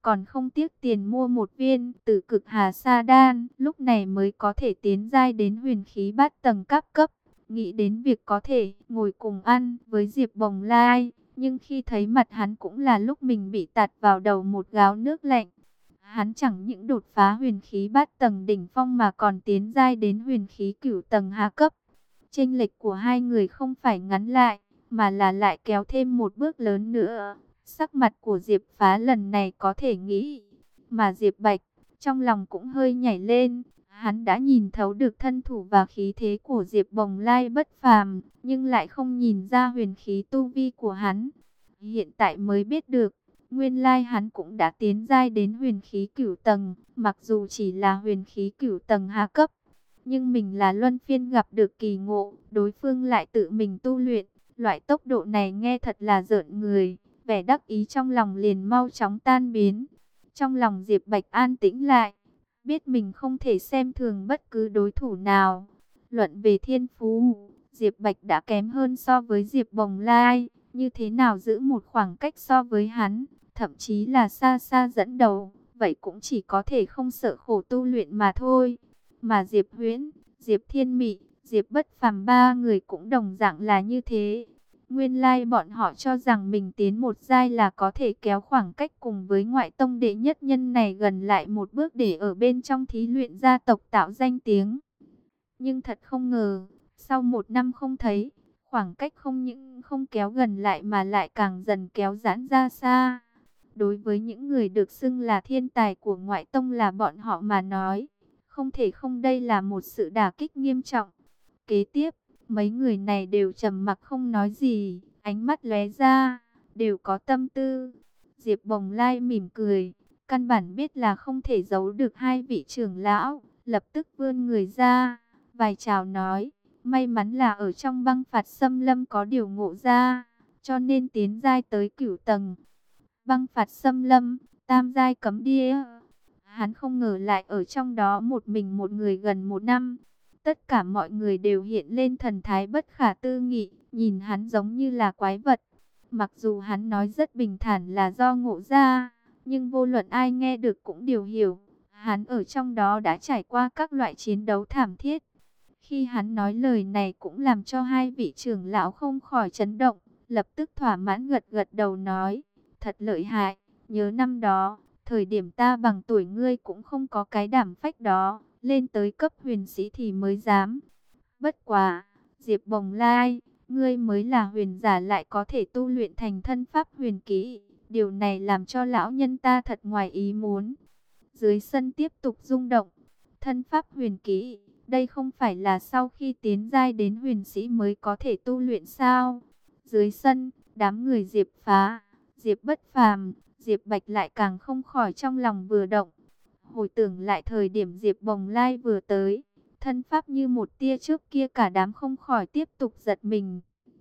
còn không tiếc tiền mua một viên Tử Cực Hà Sa Đan, lúc này mới có thể tiến giai đến huyền khí bát tầng các cấp. Nghĩ đến việc có thể ngồi cùng ăn với Diệp Bồng Lai, nhưng khi thấy mặt hắn cũng là lúc mình bị tạt vào đầu một gáo nước lạnh. Hắn chẳng những đột phá huyền khí bát tầng đỉnh phong mà còn tiến giai đến huyền khí cửu tầng hạ cấp. Chênh lệch của hai người không phải ngắn lại, mà là lại kéo thêm một bước lớn nữa. Sắc mặt của Diệp Phá lần này có thể nghĩ, mà Diệp Bạch trong lòng cũng hơi nhảy lên. Hắn đã nhìn thấu được thân thủ và khí thế của Diệp Bồng Lai bất phàm, nhưng lại không nhìn ra huyền khí tu vi của hắn. Hiện tại mới biết được, nguyên lai hắn cũng đã tiến giai đến huyền khí cửu tầng, mặc dù chỉ là huyền khí cửu tầng hạ cấp. Nhưng mình là luân phiên gặp được kỳ ngộ, đối phương lại tự mình tu luyện. Loại tốc độ này nghe thật là rợn người, vẻ đắc ý trong lòng liền mau chóng tan biến. Trong lòng Diệp Bạch an tĩnh lại, biết mình không thể xem thường bất cứ đối thủ nào. Luận về thiên phú, Diệp Bạch đã kém hơn so với Diệp Bồng Lai, như thế nào giữ một khoảng cách so với hắn, thậm chí là xa xa dẫn đầu, vậy cũng chỉ có thể không sợ khổ tu luyện mà thôi. Mà Diệp Huyễn, Diệp Thiên Mị, Diệp Bất Phàm ba người cũng đồng dạng là như thế. Nguyên lai bọn họ cho rằng mình tiến một giai là có thể kéo khoảng cách cùng với ngoại tông đệ nhất nhân này gần lại một bước để ở bên trong thí luyện gia tộc tạo danh tiếng. Nhưng thật không ngờ, sau một năm không thấy, khoảng cách không những không kéo gần lại mà lại càng dần kéo giãn ra xa. Đối với những người được xưng là thiên tài của ngoại tông là bọn họ mà nói, không thể không đây là một sự đả kích nghiêm trọng. Kế tiếp, mấy người này đều trầm mặc không nói gì, ánh mắt lóe ra, đều có tâm tư. Diệp Bồng Lai mỉm cười, căn bản biết là không thể giấu được hai vị trưởng lão, lập tức vươn người ra, vài chào nói, may mắn là ở trong băng phạt xâm lâm có điều ngộ ra, cho nên tiến giai tới cửu tầng. Băng phạt xâm lâm, tam giai cấm địa. Hắn không ngờ lại ở trong đó một mình một người gần một năm. Tất cả mọi người đều hiện lên thần thái bất khả tư nghị, nhìn hắn giống như là quái vật. Mặc dù hắn nói rất bình thản là do ngộ ra, nhưng vô luận ai nghe được cũng đều hiểu. Hắn ở trong đó đã trải qua các loại chiến đấu thảm thiết. Khi hắn nói lời này cũng làm cho hai vị trưởng lão không khỏi chấn động, lập tức thỏa mãn gật gật đầu nói, thật lợi hại, nhớ năm đó, thời điểm ta bằng tuổi ngươi cũng không có cái đảm phách đó, lên tới cấp huyền sĩ thì mới dám. Bất quá, Diệp Bồng Lai, ngươi mới là huyền giả lại có thể tu luyện thành thân pháp huyền kỹ, điều này làm cho lão nhân ta thật ngoài ý muốn. Dưới sân tiếp tục rung động, thân pháp huyền kỹ, đây không phải là sau khi tiến giai đến huyền sĩ mới có thể tu luyện sao? Dưới sân, đám người Diệp Phá, Diệp Bất Phàm, Diệp Bạch lại càng không khỏi trong lòng vừa động. Hồi tưởng lại thời điểm Diệp Bồng Lai vừa tới, thân pháp như một tia chớp kia cả đám không khỏi tiếp tục giật mình.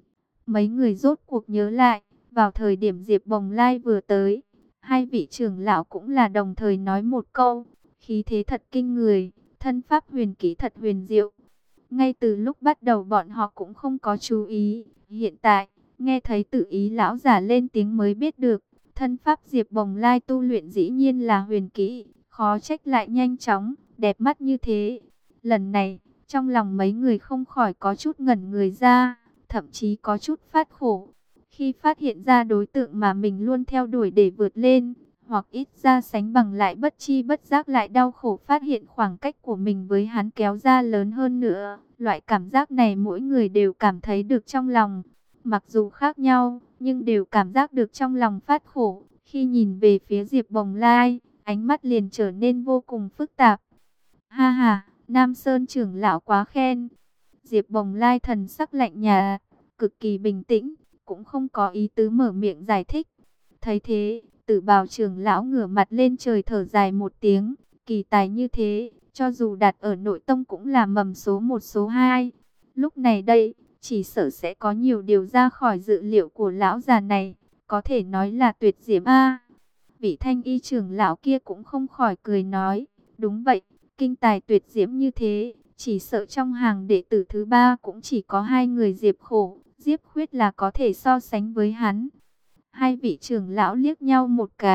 Mấy người rốt cuộc nhớ lại, vào thời điểm Diệp Bồng Lai vừa tới, hai vị trưởng lão cũng là đồng thời nói một câu, khí thế thật kinh người, thân pháp huyền kỹ thật huyền diệu. Ngay từ lúc bắt đầu bọn họ cũng không có chú ý, hiện tại, nghe thấy tự ý lão giả lên tiếng mới biết được, thân pháp Diệp Bồng Lai tu luyện dĩ nhiên là huyền kỹ, khó trách lại nhanh chóng, đẹp mắt như thế. Lần này, trong lòng mấy người không khỏi có chút ngẩn người ra, thậm chí có chút phát khổ. Khi phát hiện ra đối tượng mà mình luôn theo đuổi để vượt lên, hoặc ít ra sánh bằng lại bất chi bất giác lại đau khổ phát hiện khoảng cách của mình với hắn kéo ra lớn hơn nữa. Loại cảm giác này mỗi người đều cảm thấy được trong lòng. Mặc dù khác nhau, nhưng đều cảm giác được trong lòng phát khổ. Khi nhìn về phía Diệp Bồng Lai, ánh mắt liền trở nên vô cùng phức tạp. Ha ha, Nam Sơn trưởng lão quá khen. Diệp Bồng Lai thần sắc lạnh nhạt, cực kỳ bình tĩnh, cũng không có ý tứ mở miệng giải thích. Thấy thế, Tử Bào trưởng lão ngửa mặt lên trời thở dài một tiếng, kỳ tài như thế, cho dù đặt ở nội tông cũng là mầm số 1 số 2. Lúc này đây, chỉ sợ sẽ có nhiều điều ra khỏi dự liệu của lão già này, có thể nói là tuyệt diễm a. Vị Thanh Y trưởng lão kia cũng không khỏi cười nói, đúng vậy, kinh tài tuyệt diễm như thế, chỉ sợ trong hàng đệ tử thứ 3 cũng chỉ có 2 người Diệp Khổ, Diệp Khuyết là có thể so sánh với hắn. Hai vị trưởng lão liếc nhau một cái,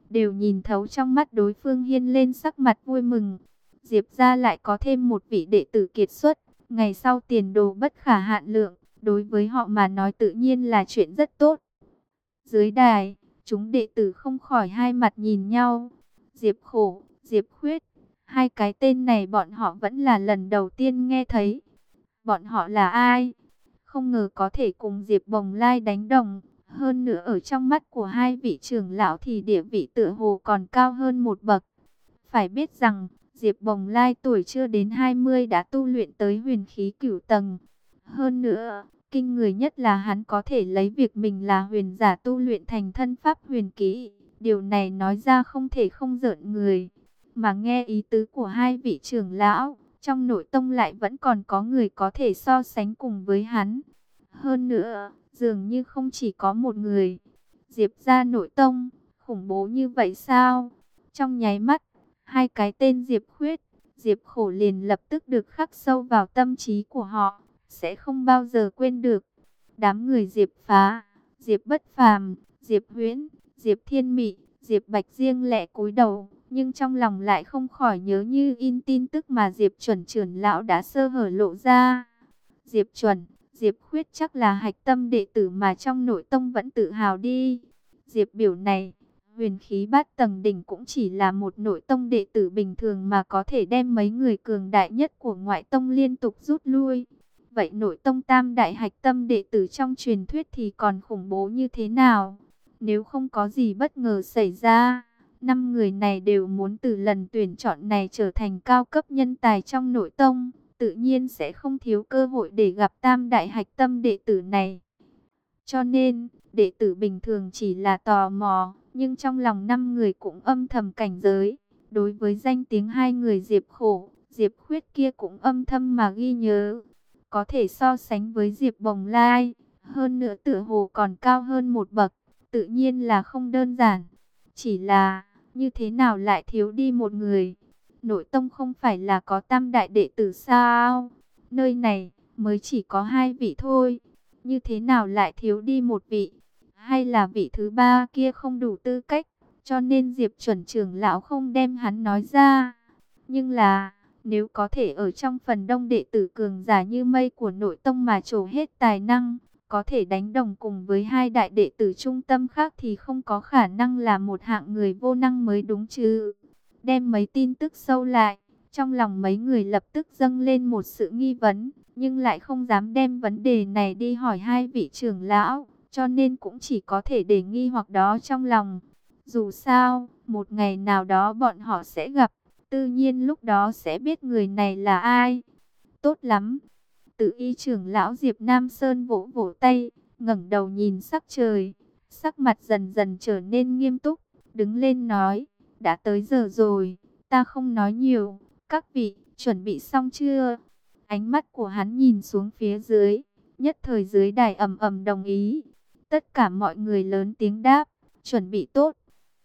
đều nhìn thấu trong mắt đối phương hiên lên sắc mặt vui mừng. Diệp gia lại có thêm một vị đệ tử kiệt xuất, ngày sau tiền đồ bất khả hạn lượng, đối với họ mà nói tự nhiên là chuyện rất tốt. Dưới đài, chúng đệ tử không khỏi hai mặt nhìn nhau. Diệp Khổ, Diệp Khuyết, hai cái tên này bọn họ vẫn là lần đầu tiên nghe thấy. Bọn họ là ai? Không ngờ có thể cùng Diệp Bồng Lai đánh đồng. Hơn nữa ở trong mắt của hai vị trưởng lão thì địa vị tựa hồ còn cao hơn một bậc. Phải biết rằng, Diệp Bồng Lai tuổi chưa đến 20 đã tu luyện tới huyền khí cửu tầng. Hơn nữa, kinh người nhất là hắn có thể lấy việc mình là huyền giả tu luyện thành thân pháp huyền kỹ. Điều này nói ra không thể không rợn người. Mà nghe ý tứ của hai vị trưởng lão, trong nội tông lại vẫn còn có người có thể so sánh cùng với hắn. Hơn nữa, dường như không chỉ có một người. Diệp gia nội tông, khủng bố như vậy sao? Trong nháy mắt, hai cái tên Diệp Khuyết, Diệp Khổ liền lập tức được khắc sâu vào tâm trí của họ, sẽ không bao giờ quên được. Đám người Diệp Phá, Diệp Bất Phàm, Diệp Huyễn, Diệp Thiên Mị, Diệp Bạch riêng lẻ cúi đầu, nhưng trong lòng lại không khỏi nhớ như in tin tức mà Diệp Chuẩn trưởng lão đã sơ hở lộ ra. Diệp Chuẩn, Diệp Khuyết chắc là hạch tâm đệ tử mà trong nội tông vẫn tự hào đi. Diệp biểu này, huyền khí bát tầng đỉnh cũng chỉ là một nội tông đệ tử bình thường mà có thể đem mấy người cường đại nhất của ngoại tông liên tục rút lui. Vậy nội tông tam đại hạch tâm đệ tử trong truyền thuyết thì còn khủng bố như thế nào? Nếu không có gì bất ngờ xảy ra, 5 người này đều muốn từ lần tuyển chọn này trở thành cao cấp nhân tài trong nội tông, tự nhiên sẽ không thiếu cơ hội để gặp tam đại hạch tâm đệ tử này. Cho nên, đệ tử bình thường chỉ là tò mò, nhưng trong lòng 5 người cũng âm thầm cảnh giới. Đối với danh tiếng hai người Diệp Khổ, Diệp Khuyết kia cũng âm thầm mà ghi nhớ. Có thể so sánh với Diệp Bồng Lai, hơn nữa tựa hồ còn cao hơn một bậc, tự nhiên là không đơn giản. Chỉ là, như thế nào lại thiếu đi một người? Nội tông không phải là có tam đại đệ tử sao? Nơi này mới chỉ có 2 vị thôi. Như thế nào lại thiếu đi một vị? Hay là vị thứ ba kia không đủ tư cách, cho nên Diệp Chuẩn trưởng lão không đem hắn nói ra? Nhưng là, nếu có thể ở trong phần đông đệ tử cường giả như mây của nội tông mà trổ hết tài năng, có thể đánh đồng cùng với 2 đại đệ tử trung tâm khác thì không có khả năng là một hạng người vô năng mới đúng chứ. Đem mấy tin tức sâu lại, trong lòng mấy người lập tức dâng lên một sự nghi vấn, nhưng lại không dám đem vấn đề này đi hỏi 2 vị trưởng lão, cho nên cũng chỉ có thể để nghi hoặc đó trong lòng. Dù sao, một ngày nào đó bọn họ sẽ gặp, tự nhiên lúc đó sẽ biết người này là ai. Tốt lắm. Tự y trưởng lão Diệp Nam Sơn vỗ vỗ tay, ngẩng đầu nhìn sắc trời, sắc mặt dần dần trở nên nghiêm túc, đứng lên nói, đã tới giờ rồi, ta không nói nhiều, các vị, chuẩn bị xong chưa? Ánh mắt của hắn nhìn xuống phía dưới, nhất thời dưới đài ầm ầm đồng ý. Tất cả mọi người lớn tiếng đáp, chuẩn bị tốt.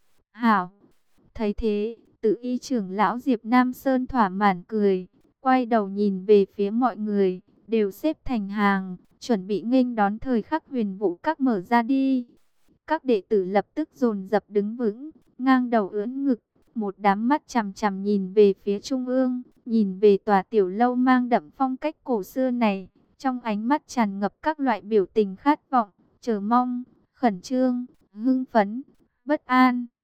Hảo. Thấy thế, tự y trưởng lão Diệp Nam Sơn thỏa mãn cười, quay đầu nhìn về phía mọi người, đều xếp thành hàng, chuẩn bị nghênh đón thời khắc huyền vũ các mở ra đi. Các đệ tử lập tức dồn dập đứng vững, ngang đầu ưỡn ngực, một đám mắt chằm chằm nhìn về phía trung ương, nhìn về tòa tiểu lâu mang đậm phong cách cổ xưa này, trong ánh mắt tràn ngập các loại biểu tình khát vọng, chờ mong, khẩn trương, hưng phấn, bất an.